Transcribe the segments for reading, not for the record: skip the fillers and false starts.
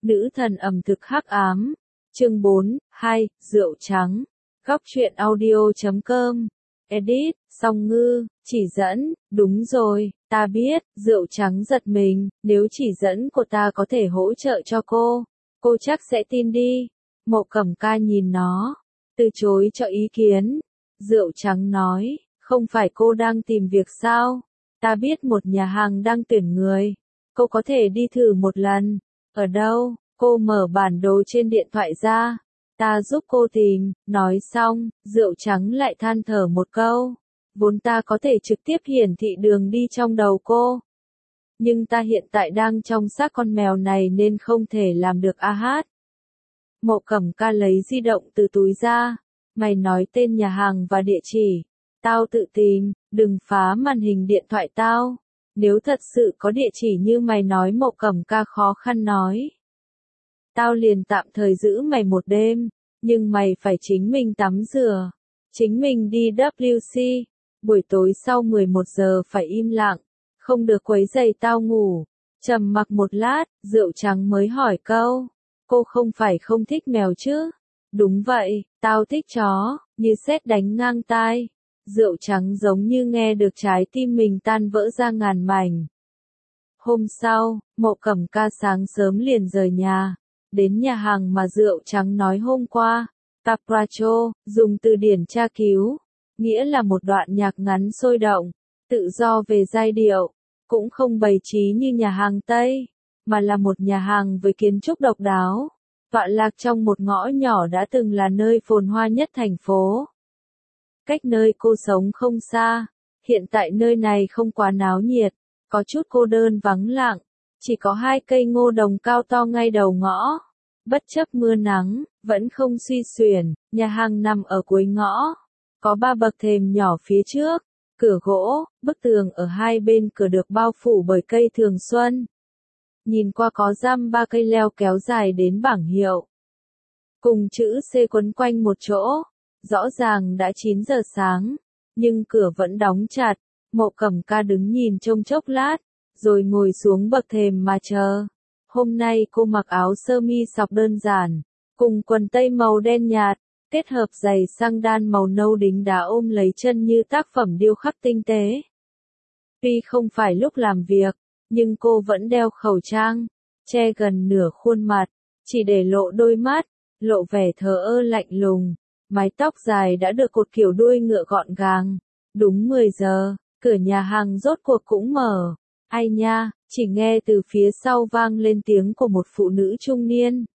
Nữ thần ẩm thực hắc ám. Chương 4, 2, rượu trắng. Góc truyện audio.com. Edit, Song Ngư, chỉ dẫn, đúng rồi, ta biết, rượu trắng giật mình, nếu chỉ dẫn của ta có thể hỗ trợ cho cô chắc sẽ tin đi. Mộ Cẩm Ca nhìn nó, từ chối cho ý kiến. Rượu trắng nói, không phải cô đang tìm việc sao? Ta biết một nhà hàng đang tuyển người. Cô có thể đi thử một lần. Ở đâu? Cô mở bản đồ trên điện thoại ra. Ta giúp cô tìm. Nói xong, rượu trắng lại than thở một câu. Vốn ta có thể trực tiếp hiển thị đường đi trong đầu cô. Nhưng ta hiện tại đang trong xác con mèo này nên không thể làm được a hát. Mộ Cẩm Ca lấy di động từ túi ra. Mày nói tên nhà hàng và địa chỉ. Tao tự tìm, đừng phá màn hình điện thoại tao. Nếu thật sự có địa chỉ như mày nói, Mộ Cẩm Ca khó khăn nói. Tao liền tạm thời giữ mày một đêm, nhưng mày phải chính mình tắm rửa, chính mình đi WC, buổi tối sau 11 giờ phải im lặng, không được quấy rầy tao ngủ. Trầm mặc một lát, rượu trắng mới hỏi câu, cô không phải không thích mèo chứ? Đúng vậy, tao thích chó, như sét đánh ngang tai. Rượu trắng giống như nghe được trái tim mình tan vỡ ra ngàn mảnh. Hôm sau, Mộ Cẩm Ca sáng sớm liền rời nhà, đến nhà hàng mà rượu trắng nói hôm qua. Papracho, dùng từ điển tra cứu, nghĩa là một đoạn nhạc ngắn sôi động, tự do về giai điệu, cũng không bày trí như nhà hàng Tây, mà là một nhà hàng với kiến trúc độc đáo, tọa lạc trong một ngõ nhỏ đã từng là nơi phồn hoa nhất thành phố. Cách nơi cô sống không xa, hiện tại nơi này không quá náo nhiệt, có chút cô đơn vắng lặng, chỉ có 2 cây ngô đồng cao to ngay đầu ngõ. Bất chấp mưa nắng, vẫn không suy xuyển, nhà hàng nằm ở cuối ngõ, có 3 bậc thềm nhỏ phía trước, cửa gỗ, bức tường ở hai bên cửa được bao phủ bởi cây thường xuân. Nhìn qua có dăm 3 cây leo kéo dài đến bảng hiệu, cùng chữ C quấn quanh một chỗ. Rõ ràng đã 9 giờ sáng, nhưng cửa vẫn đóng chặt. Mộ Cẩm Ca đứng nhìn trong chốc lát, rồi ngồi xuống bậc thềm mà chờ. Hôm nay cô mặc áo sơ mi sọc đơn giản, cùng quần tây màu đen nhạt, kết hợp giày xăng đan màu nâu đính đá ôm lấy chân như tác phẩm điêu khắc tinh tế. Tuy không phải lúc làm việc, nhưng cô vẫn đeo khẩu trang, che gần nửa khuôn mặt, chỉ để lộ đôi mắt, lộ vẻ thờ ơ lạnh lùng. Mái tóc dài đã được cột kiểu đuôi ngựa gọn gàng. Đúng 10 giờ, cửa nhà hàng rốt cuộc cũng mở. Ai nha, chỉ nghe từ phía sau vang lên tiếng của một phụ nữ trung niên.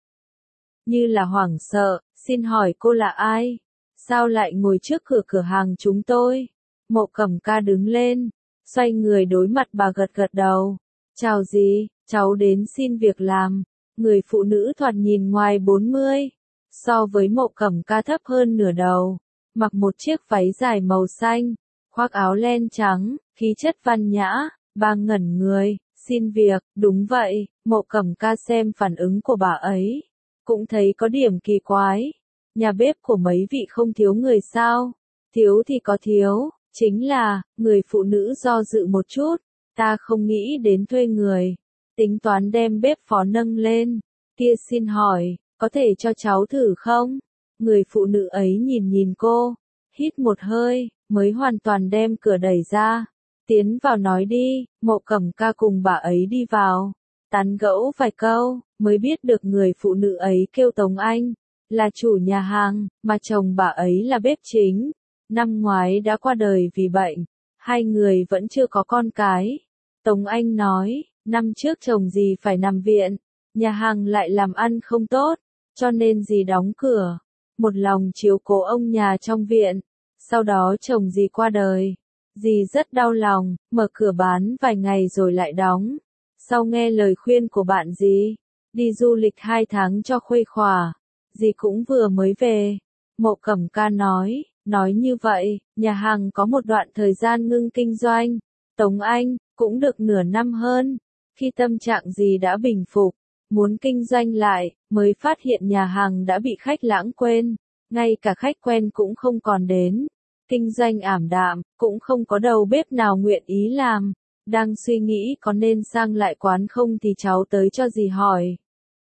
Như là hoảng sợ, xin hỏi cô là ai? Sao lại ngồi trước cửa hàng chúng tôi? Mộ Cẩm Ca đứng lên, xoay người đối mặt bà gật gật đầu. Chào dì, cháu đến xin việc làm. Người phụ nữ thoạt nhìn ngoài 40. So với Mộ Cẩm Ca thấp hơn nửa đầu, mặc một chiếc váy dài màu xanh, khoác áo len trắng, khí chất văn nhã. Bà ngẩn người, xin việc, đúng vậy. Mộ Cẩm Ca xem phản ứng của bà ấy, cũng thấy có điểm kỳ quái. Nhà bếp của mấy vị không thiếu người sao? Thiếu thì có thiếu, chính là, người phụ nữ do dự một chút, ta không nghĩ đến thuê người, tính toán đem bếp phó nâng lên. Kia xin hỏi, có thể cho cháu thử không? Người phụ nữ ấy nhìn nhìn cô, hít một hơi, mới hoàn toàn đem cửa đẩy ra. Tiến vào nói đi. Mộ Cẩm Ca cùng bà ấy đi vào, tán gẫu vài câu, mới biết được người phụ nữ ấy kêu Tống Anh, là chủ nhà hàng, mà chồng bà ấy là bếp chính. Năm ngoái đã qua đời vì bệnh, 2 người vẫn chưa có con cái. Tống Anh nói, năm trước chồng dì phải nằm viện, nhà hàng lại làm ăn không tốt, cho nên dì đóng cửa, một lòng chiếu cố ông nhà trong viện. Sau đó chồng dì qua đời, dì rất đau lòng, mở cửa bán vài ngày rồi lại đóng. Sau nghe lời khuyên của bạn dì, đi du lịch 2 tháng cho khuây khỏa, dì cũng vừa mới về. Mộ Cẩm Ca nói như vậy, nhà hàng có một đoạn thời gian ngưng kinh doanh. Tống Anh, cũng được nửa năm hơn, khi tâm trạng dì đã bình phục, muốn kinh doanh lại, mới phát hiện nhà hàng đã bị khách lãng quên, ngay cả khách quen cũng không còn đến. Kinh doanh ảm đạm, cũng không có đầu bếp nào nguyện ý làm. Đang suy nghĩ có nên sang lại quán không thì cháu tới cho dì hỏi.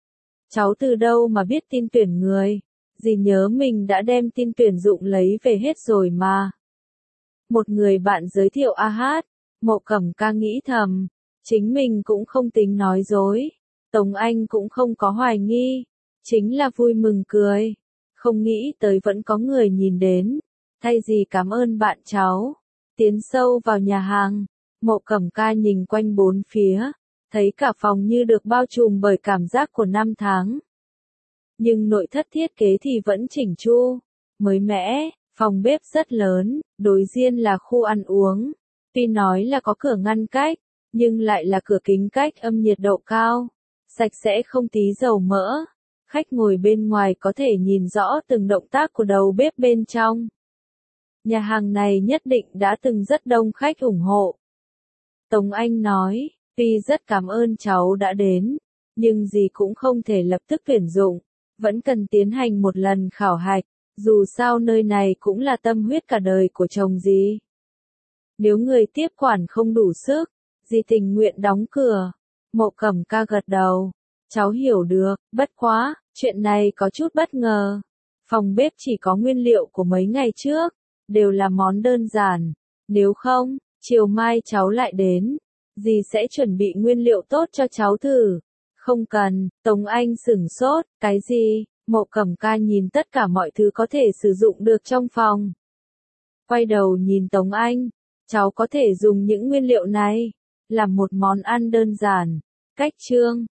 Cháu từ đâu mà biết tin tuyển người? Dì nhớ mình đã đem tin tuyển dụng lấy về hết rồi mà. Một người bạn giới thiệu a hát, Mộ Cẩm Ca nghĩ thầm, chính mình cũng không tính nói dối. Tống Anh cũng không có hoài nghi, chính là vui mừng cười. Không nghĩ tới vẫn có người nhìn đến, thay gì cảm ơn bạn cháu. Tiến sâu vào nhà hàng, Mộ Cẩm Ca nhìn quanh bốn phía, thấy cả phòng như được bao trùm bởi cảm giác của năm tháng. Nhưng nội thất thiết kế thì vẫn chỉnh chu, mới mẻ, phòng bếp rất lớn, đối diện là khu ăn uống. Tuy nói là có cửa ngăn cách, nhưng lại là cửa kính cách âm nhiệt độ cao, sạch sẽ không tí dầu mỡ. Khách ngồi bên ngoài có thể nhìn rõ từng động tác của đầu bếp bên trong. Nhà hàng này nhất định đã từng rất đông khách ủng hộ. Tống Anh nói, tuy rất cảm ơn cháu đã đến, nhưng dì cũng không thể lập tức tuyển dụng, vẫn cần tiến hành một lần khảo hạch, dù sao nơi này cũng là tâm huyết cả đời của chồng dì. Nếu người tiếp quản không đủ sức, dì tình nguyện đóng cửa. Mộ Cẩm Ca gật đầu, cháu hiểu được, bất quá, chuyện này có chút bất ngờ. Phòng bếp chỉ có nguyên liệu của mấy ngày trước, đều là món đơn giản, nếu không, chiều mai cháu lại đến, dì sẽ chuẩn bị nguyên liệu tốt cho cháu thử. Không cần, Tống Anh sửng sốt, cái gì? Mộ Cẩm Ca nhìn tất cả mọi thứ có thể sử dụng được trong phòng. Quay đầu nhìn Tống Anh, cháu có thể dùng những nguyên liệu này, làm một món ăn đơn giản. Cách chương